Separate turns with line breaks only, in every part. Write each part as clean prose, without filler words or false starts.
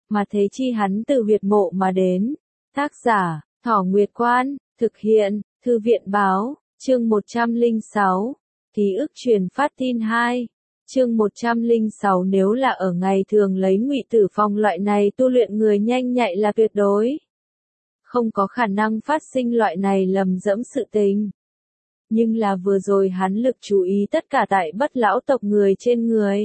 mà thế chi hắn từ huyệt mộ mà đến. Tác giả, Thỏ Nguyệt Quan, thực hiện, Thư viện báo, chương 106, ký ức truyền phát tin 2. Chương 106 nếu là ở ngày thường lấy Ngụy Tử Phong loại này tu luyện người nhanh nhạy là tuyệt đối không có khả năng phát sinh loại này lầm dẫm sự tình. Nhưng là vừa rồi hắn lực chú ý tất cả tại Bất lão tộc người trên người.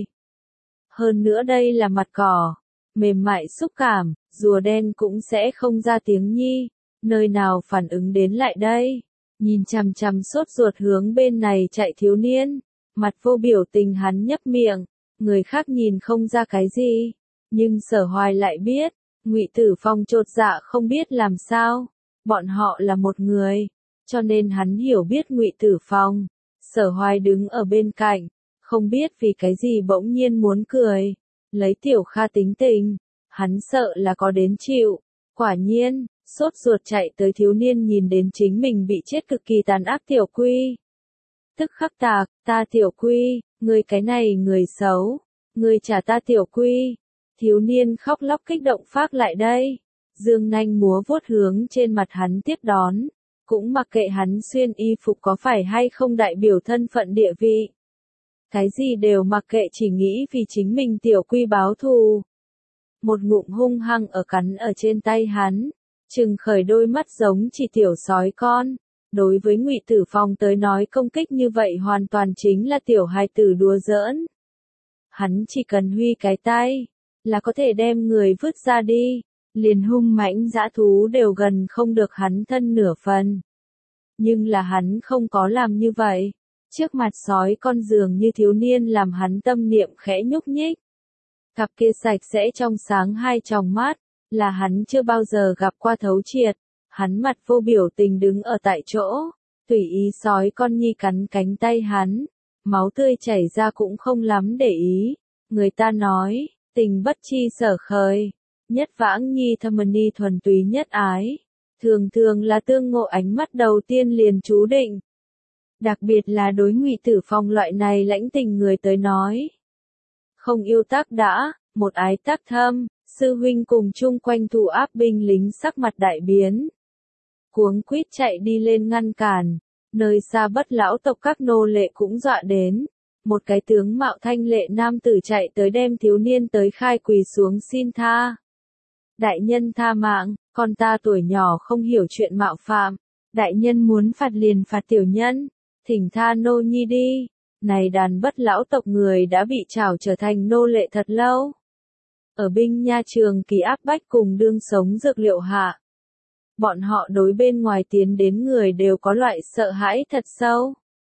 Hơn nữa đây là mặt cỏ, mềm mại xúc cảm, rùa đen cũng sẽ không ra tiếng nhi, nơi nào phản ứng đến lại đây. Nhìn chằm chằm sốt ruột hướng bên này chạy thiếu niên, mặt vô biểu tình hắn nhấp miệng, người khác nhìn không ra cái gì, nhưng Sở Hoài lại biết, Ngụy Tử Phong chột dạ không biết làm sao, bọn họ là một người, cho nên hắn hiểu biết Ngụy Tử Phong. Sở Hoài đứng ở bên cạnh, không biết vì cái gì bỗng nhiên muốn cười, lấy Tiểu Kha tính tình, hắn sợ là có đến chịu. Quả nhiên, sốt ruột chạy tới thiếu niên nhìn đến chính mình bị chết cực kỳ tàn ác Tiểu Quy. Tức khắc tạc, ta Tiểu Quy, ngươi cái này người xấu, ngươi trả ta Tiểu Quy. Thiếu niên khóc lóc kích động phác lại đây, dương nanh múa vuốt hướng trên mặt hắn tiếp đón, cũng mặc kệ hắn xuyên y phục có phải hay không đại biểu thân phận địa vị. Cái gì đều mặc kệ, chỉ nghĩ vì chính mình Tiểu Quy báo thù. Một ngụm hung hăng ở cắn ở trên tay hắn, trừng khởi đôi mắt giống chỉ tiểu sói con. Đối với Ngụy Tử Phong tới nói công kích như vậy hoàn toàn chính là tiểu hài tử đùa giỡn. Hắn chỉ cần huy cái tay, là có thể đem người vứt ra đi, liền hung mãnh dã thú đều gần không được hắn thân nửa phần. Nhưng là hắn không có làm như vậy, trước mặt sói con dường như thiếu niên làm hắn tâm niệm khẽ nhúc nhích. Cặp kia sạch sẽ trong sáng hai tròng mắt, là hắn chưa bao giờ gặp qua thấu triệt. Hắn mặt vô biểu tình đứng ở tại chỗ, tùy ý sói con nhi cắn cánh tay hắn, máu tươi chảy ra cũng không lắm để ý. Người ta nói, tình bất chi sở khởi, nhất vãng nhi thâm ni thuần túy nhất ái, thường thường là tương ngộ ánh mắt đầu tiên liền chú định. Đặc biệt là đối Ngụy Tử Phong loại này lãnh tình người tới nói. Không yêu tác đã, một ái tác thâm, sư huynh cùng chung quanh thủ áp binh lính sắc mặt đại biến. Cuống quýt chạy đi lên ngăn cản, nơi xa Bất lão tộc các nô lệ cũng dọa đến. Một cái tướng mạo thanh lệ nam tử chạy tới đem thiếu niên tới khai quỳ xuống xin tha. Đại nhân tha mạng, con ta tuổi nhỏ không hiểu chuyện mạo phạm. Đại nhân muốn phạt liền phạt tiểu nhân, thỉnh tha nô nhi đi. Này đàn Bất lão tộc người đã bị trảo trở thành nô lệ thật lâu. Ở binh nha trường kỳ áp bách cùng đương sống dược liệu hạ. Bọn họ đối bên ngoài tiến đến người đều có loại sợ hãi thật sâu.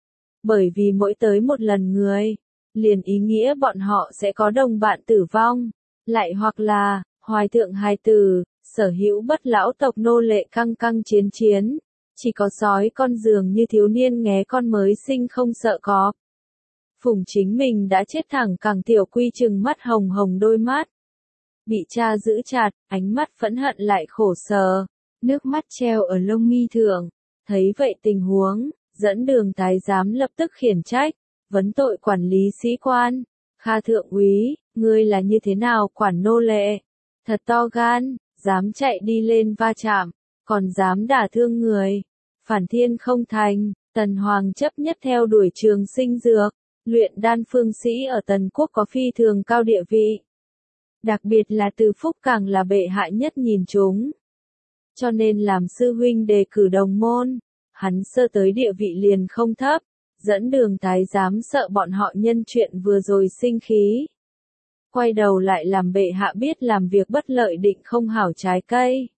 Bởi vì mỗi tới một lần người, liền ý nghĩa bọn họ sẽ có đồng bạn tử vong, lại hoặc là, hoài thượng hài tử, sở hữu Bất lão tộc nô lệ căng căng chiến chiến. Chỉ có sói con dường như thiếu niên nghé con mới sinh không sợ cọp. Phùng chính mình đã chết thẳng cẳng Tiểu Quy trừng mắt hồng hồng đôi mắt. Bị cha giữ chặt, ánh mắt phẫn hận lại khổ sở, nước mắt treo ở lông mi thượng. Thấy vậy tình huống, dẫn đường thái giám lập tức khiển trách, vấn tội quản lý sĩ quan. Kha thượng úy, ngươi là như thế nào quản nô lệ? Thật to gan, dám chạy đi lên va chạm, còn dám đả thương người. Phản thiên không thành, Tần Hoàng chấp nhất theo đuổi trường sinh dược, luyện đan phương sĩ ở Tần Quốc có phi thường cao địa vị. Đặc biệt là Từ Phúc càng là bệ hạ nhất nhìn chúng. Cho nên làm sư huynh đề cử đồng môn, hắn sơ tới địa vị liền không thấp, dẫn đường thái giám sợ bọn họ nhân chuyện vừa rồi sinh khí. Quay đầu lại làm bệ hạ biết làm việc bất lợi định không hảo trái cây.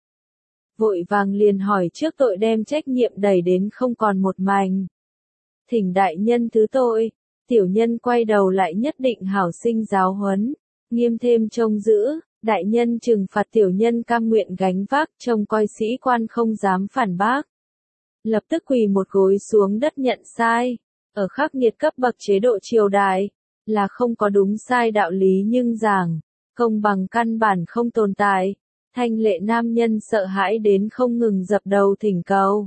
Vội vàng liền hỏi trước tội đem trách nhiệm đẩy đến không còn một mảnh. Thỉnh đại nhân thứ tội, tiểu nhân quay đầu lại nhất định hảo sinh giáo huấn, nghiêm thêm trông giữ, đại nhân trừng phạt tiểu nhân cam nguyện gánh vác, trông coi sĩ quan không dám phản bác. Lập tức quỳ một gối xuống đất nhận sai, ở khắc nghiệt cấp bậc chế độ triều đại, là không có đúng sai đạo lý nhưng giảng, công bằng căn bản không tồn tại. Thanh lệ nam nhân sợ hãi đến không ngừng dập đầu thỉnh cầu.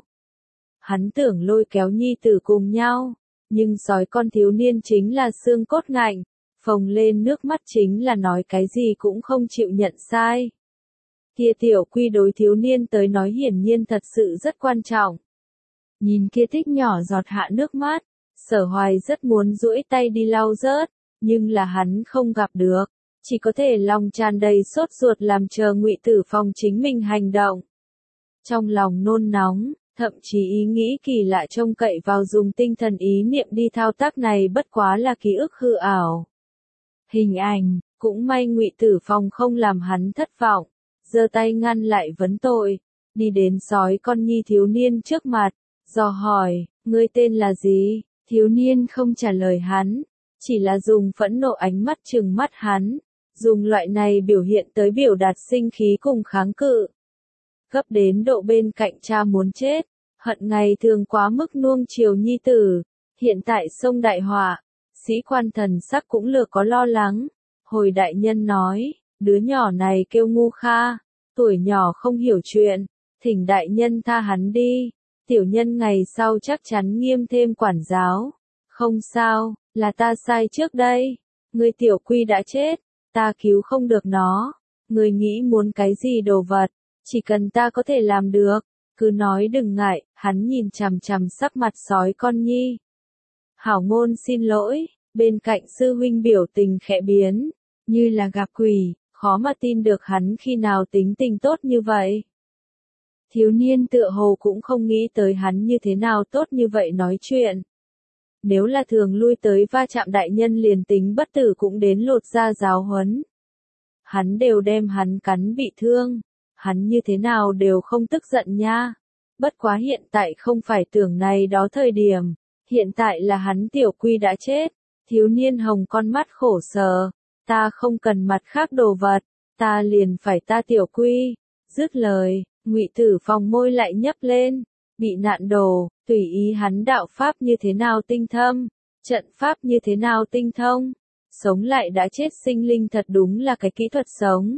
Hắn tưởng lôi kéo nhi tử cùng nhau, nhưng sói con thiếu niên chính là xương cốt ngạnh, phồng lên nước mắt chính là nói cái gì cũng không chịu nhận sai. Kia tiểu quy đối thiếu niên tới nói hiển nhiên thật sự rất quan trọng. Nhìn kia thích nhỏ giọt hạ nước mắt, Sở Hoài rất muốn duỗi tay đi lau rớt, nhưng là hắn không gặp được, chỉ có thể lòng tràn đầy sốt ruột làm chờ Ngụy Tử Phong chính mình hành động. Trong lòng nôn nóng, thậm chí ý nghĩ kỳ lạ trông cậy vào dùng tinh thần ý niệm đi thao tác này bất quá là ký ức hư ảo. Hình ảnh, cũng may Ngụy Tử Phong không làm hắn thất vọng, giơ tay ngăn lại vấn tội, đi đến sói con nhi thiếu niên trước mặt, dò hỏi, ngươi tên là gì? Thiếu niên không trả lời hắn, chỉ là dùng phẫn nộ ánh mắt trừng mắt hắn, dùng loại này biểu hiện tới biểu đạt sinh khí cùng kháng cự. Gấp đến độ bên cạnh cha muốn chết, hận ngày thường quá mức nuông chiều nhi tử, hiện tại sông đại họa, sĩ quan thần sắc cũng lược có lo lắng. Hồi đại nhân nói, đứa nhỏ này kêu ngu kha, tuổi nhỏ không hiểu chuyện, thỉnh đại nhân tha hắn đi, tiểu nhân ngày sau chắc chắn nghiêm thêm quản giáo. Không sao, là ta sai trước đây, người tiểu quy đã chết, ta cứu không được nó, người nghĩ muốn cái gì đồ vật, chỉ cần ta có thể làm được, cứ nói đừng ngại. Hắn nhìn chằm chằm sắc mặt sói con nhi. Hảo ngôn xin lỗi, bên cạnh sư huynh biểu tình khẽ biến, như là gặp quỷ, khó mà tin được hắn khi nào tính tình tốt như vậy. Thiếu niên tựa hồ cũng không nghĩ tới hắn như thế nào tốt như vậy nói chuyện. Nếu là thường lui tới va chạm đại nhân liền tính bất tử cũng đến lột ra giáo huấn. Hắn đều đem hắn cắn bị thương, hắn như thế nào đều không tức giận nha. Bất quá hiện tại không phải tưởng này đó thời điểm, hiện tại là hắn tiểu quy đã chết. Thiếu niên hồng con mắt khổ sở, ta không cần mặt khác đồ vật, ta liền phải ta tiểu quy. Dứt lời, Ngụy Tử Phong môi lại nhấp lên, bị nạn đồ, tùy ý hắn đạo pháp như thế nào tinh thâm, trận pháp như thế nào tinh thông, sống lại đã chết sinh linh thật đúng là cái kỹ thuật sống.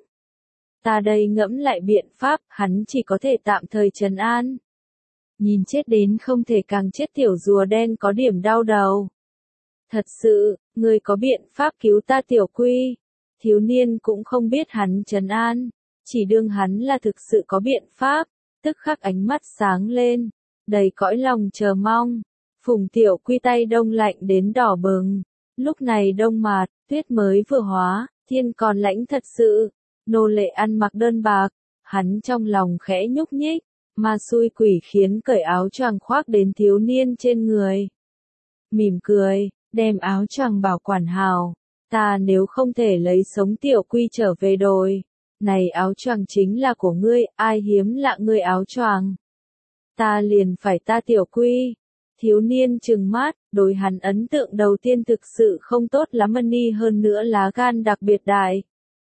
Ta đây ngẫm lại biện pháp, hắn chỉ có thể tạm thời trấn an. Nhìn chết đến không thể càng chết tiểu rùa đen có điểm đau đầu. Thật sự, người có biện pháp cứu ta tiểu quy. Thiếu niên cũng không biết hắn trấn an, chỉ đương hắn là thực sự có biện pháp, tức khắc ánh mắt sáng lên, đầy cõi lòng chờ mong. Phùng tiểu quy tay đông lạnh đến đỏ bừng, lúc này đông mạt, tuyết mới vừa hóa, thiên còn lãnh thật sự, nô lệ ăn mặc đơn bạc, hắn trong lòng khẽ nhúc nhích, ma xui quỷ khiến cởi áo choàng khoác đến thiếu niên trên người. Mỉm cười, đem áo choàng bảo quản hào, ta nếu không thể lấy sống tiểu quy trở về đồi, này áo choàng chính là của ngươi, ai hiếm lạ ngươi áo choàng. Ta liền phải ta tiểu quy. Thiếu niên trừng mắt, đối hắn ấn tượng đầu tiên thực sự không tốt lắm ni hơn nữa lá gan đặc biệt đại.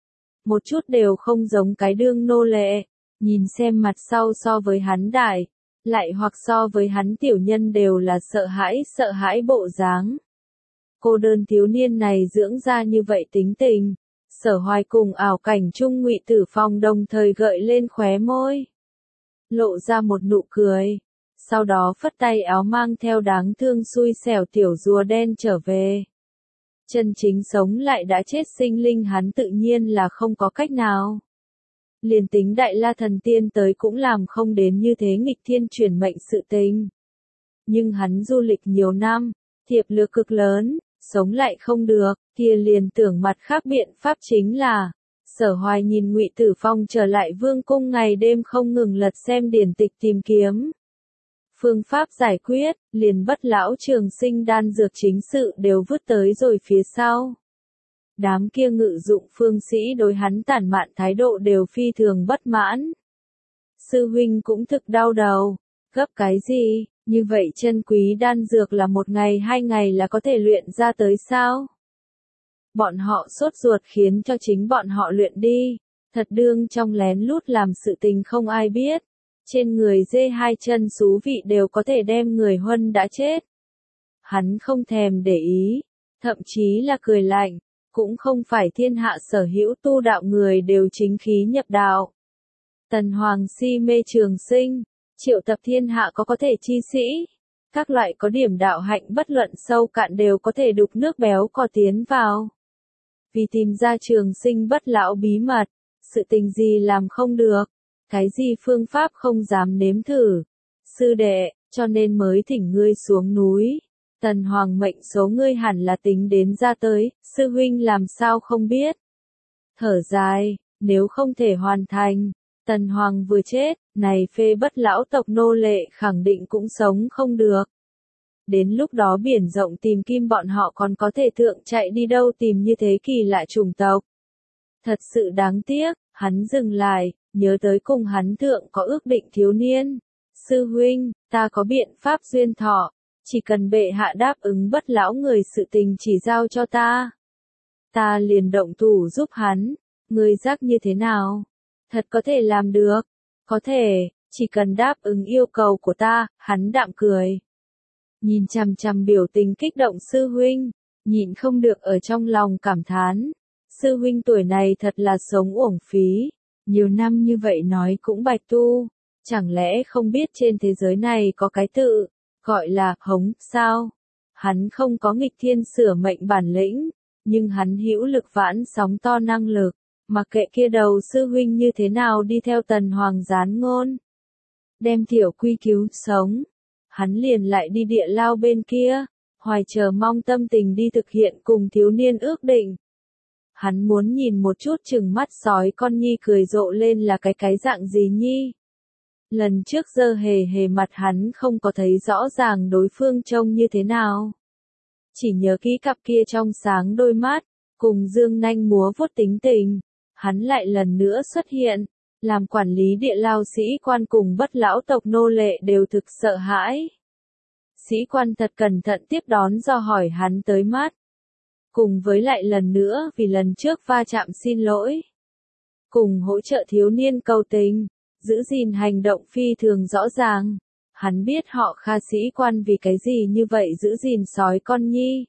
Một chút đều không giống cái đương nô lệ, nhìn xem mặt sau so với hắn đại, lại hoặc so với hắn tiểu nhân đều là sợ hãi bộ dáng. Cô đơn thiếu niên này dưỡng ra như vậy tính tình, Sở Hoài cùng ảo cảnh chung Ngụy Tử Phong đồng thời gợi lên khóe môi, lộ ra một nụ cười, sau đó phất tay áo mang theo đáng thương xui xẻo tiểu rùa đen trở về. Chân chính sống lại đã chết sinh linh hắn tự nhiên là không có cách nào. Liền tính Đại La Thần Tiên tới cũng làm không đến như thế nghịch thiên chuyển mệnh sự tình. Nhưng hắn du lịch nhiều năm, thiệp lược cực lớn, sống lại không được, kia liền tưởng mặt khác biện pháp chính là. Sở Hoài nhìn Ngụy Tử Phong trở lại vương cung ngày đêm không ngừng lật xem điển tịch tìm kiếm phương pháp giải quyết, liền bất lão trường sinh đan dược chính sự đều vứt tới rồi phía sau. Đám kia ngự dụng phương sĩ đối hắn tản mạn thái độ đều phi thường bất mãn. Sư huynh cũng thực đau đầu, gấp cái gì, như vậy chân quý đan dược là 1 ngày 2 ngày là có thể luyện ra tới sao? Bọn họ sốt ruột khiến cho chính bọn họ luyện đi, thật đương trong lén lút làm sự tình không ai biết. Trên người dê 2 chân xú vị đều có thể đem người huân đã chết. Hắn không thèm để ý, thậm chí là cười lạnh, cũng không phải thiên hạ sở hữu tu đạo người đều chính khí nhập đạo. Tần Hoàng si mê trường sinh, triệu tập thiên hạ có thể chi sĩ, các loại có điểm đạo hạnh bất luận sâu cạn đều có thể đục nước béo cò tiến vào. vì tìm ra trường sinh bất lão bí mật, sự tình gì làm không được, cái gì phương pháp không dám nếm thử. Sư đệ, cho nên mới thỉnh ngươi xuống núi. Tần Hoàng mệnh số ngươi hẳn là tính đến ra tới, sư huynh làm sao không biết. Thở dài, nếu không thể hoàn thành, Tần Hoàng vừa chết, này phê bất lão tộc nô lệ khẳng định cũng sống không được. Đến lúc đó biển rộng tìm kim bọn họ còn có thể thượng chạy đi đâu tìm như thế kỳ lạ chủng tộc. Thật sự đáng tiếc, hắn dừng lại, nhớ tới cùng hắn thượng có ước định thiếu niên. Sư huynh, ta có biện pháp duyên thọ, chỉ cần bệ hạ đáp ứng bất lão người sự tình chỉ giao cho ta. Ta liền động thủ giúp hắn, người giác như thế nào? Thật có thể làm được, có thể, chỉ cần đáp ứng yêu cầu của ta, hắn đạm cười. Nhìn chằm chằm biểu tình kích động sư huynh, nhịn không được ở trong lòng cảm thán. Sư huynh tuổi này thật là sống uổng phí, nhiều năm như vậy nói cũng bạch tu, chẳng lẽ không biết trên thế giới này có cái tự, gọi là hống, sao? Hắn không có nghịch thiên sửa mệnh bản lĩnh, nhưng hắn hữu lực vãn sóng to năng lực, mặc kệ kia đầu sư huynh như thế nào đi theo Tần Hoàng gián ngôn. Đem Tiểu Quy cứu sống, hắn liền lại đi địa lao bên kia, hoài chờ mong tâm tình đi thực hiện cùng thiếu niên ước định. Hắn muốn nhìn một chút chừng mắt sói con nhi cười rộ lên là cái dạng gì nhi. Lần trước giơ hề hề mặt hắn không có thấy rõ ràng đối phương trông như thế nào. Chỉ nhớ kỹ cặp kia trong sáng đôi mắt, cùng dương nanh múa vuốt tính tình, hắn lại lần nữa xuất hiện, làm quản lý địa lao sĩ quan cùng bất lão tộc nô lệ đều thực sợ hãi. Sĩ quan thật cẩn thận tiếp đón do hỏi hắn tới mắt. Cùng với lại lần nữa vì lần trước va chạm xin lỗi. Cùng hỗ trợ thiếu niên cầu tình, giữ gìn hành động phi thường rõ ràng. Hắn biết họ Kha sĩ quan vì cái gì như vậy giữ gìn sói con nhi.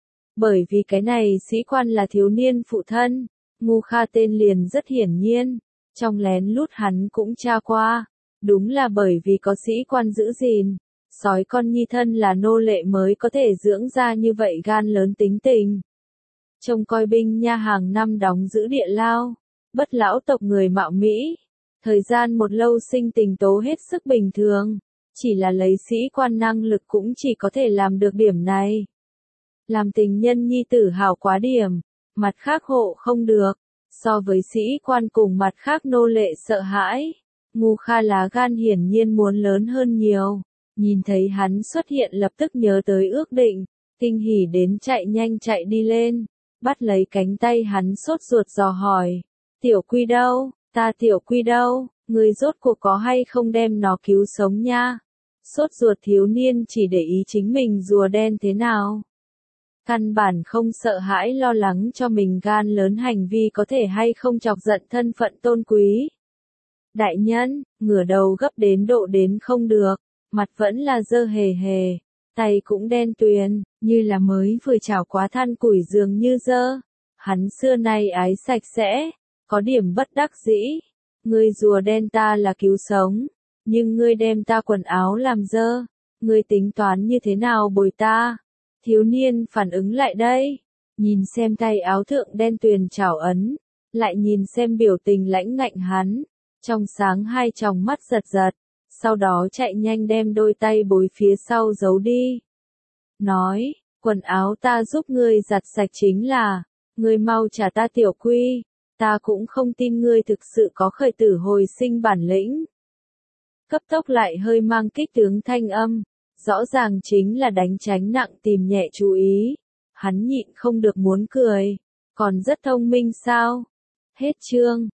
Bởi vì cái này sĩ quan là thiếu niên phụ thân, Ngu Kha tên liền rất hiển nhiên, trong lén lút hắn cũng tra qua, đúng là bởi vì có sĩ quan giữ gìn, sói con nhi thân là nô lệ mới có thể dưỡng ra như vậy gan lớn tính tình. Trông coi binh nha hàng năm đóng giữ địa lao, bất lão tộc người mạo Mỹ, thời gian một lâu sinh tình tố hết sức bình thường, chỉ là lấy sĩ quan năng lực cũng chỉ có thể làm được điểm này. Làm tình nhân nhi tử hào quá điểm, mặt khác hộ không được, so với sĩ quan cùng mặt khác nô lệ sợ hãi, Ngu Kha lá gan hiển nhiên muốn lớn hơn nhiều, nhìn thấy hắn xuất hiện lập tức nhớ tới ước định, kinh hỉ đến chạy nhanh chạy đi lên, bắt lấy cánh tay hắn sốt ruột dò hỏi, Tiểu Quy đâu, ta Tiểu Quy đâu, người rốt cuộc có hay không đem nó cứu sống nha. Sốt ruột thiếu niên chỉ để ý chính mình rùa đen thế nào. Căn bản không sợ hãi lo lắng cho mình gan lớn hành vi có thể hay không chọc giận thân phận tôn quý. Đại nhân, ngửa đầu gấp đến độ đến không được, mặt vẫn là dơ hề hề, tay cũng đen tuyền, như là mới vừa chảo quá than củi dường như dơ. Hắn xưa nay ái sạch sẽ, có điểm bất đắc dĩ. Ngươi rùa đen ta là cứu sống, nhưng ngươi đem ta quần áo làm dơ, ngươi tính toán như thế nào bồi ta? Thiếu niên phản ứng lại đây, nhìn xem tay áo thượng đen tuyền chảo ấn, lại nhìn xem biểu tình lãnh ngạnh hắn, trong sáng hai tròng mắt giật giật, sau đó chạy nhanh đem đôi tay bối phía sau giấu đi. Nói, quần áo ta giúp ngươi giặt sạch chính là, ngươi mau trả ta Tiểu Quy, ta cũng không tin ngươi thực sự có khởi tử hồi sinh bản lĩnh. Cấp tốc lại hơi mang kích tướng thanh âm, rõ ràng chính là đánh tránh nặng tìm nhẹ chú ý. Hắn nhịn không được muốn cười, còn rất thông minh sao? Hết chương.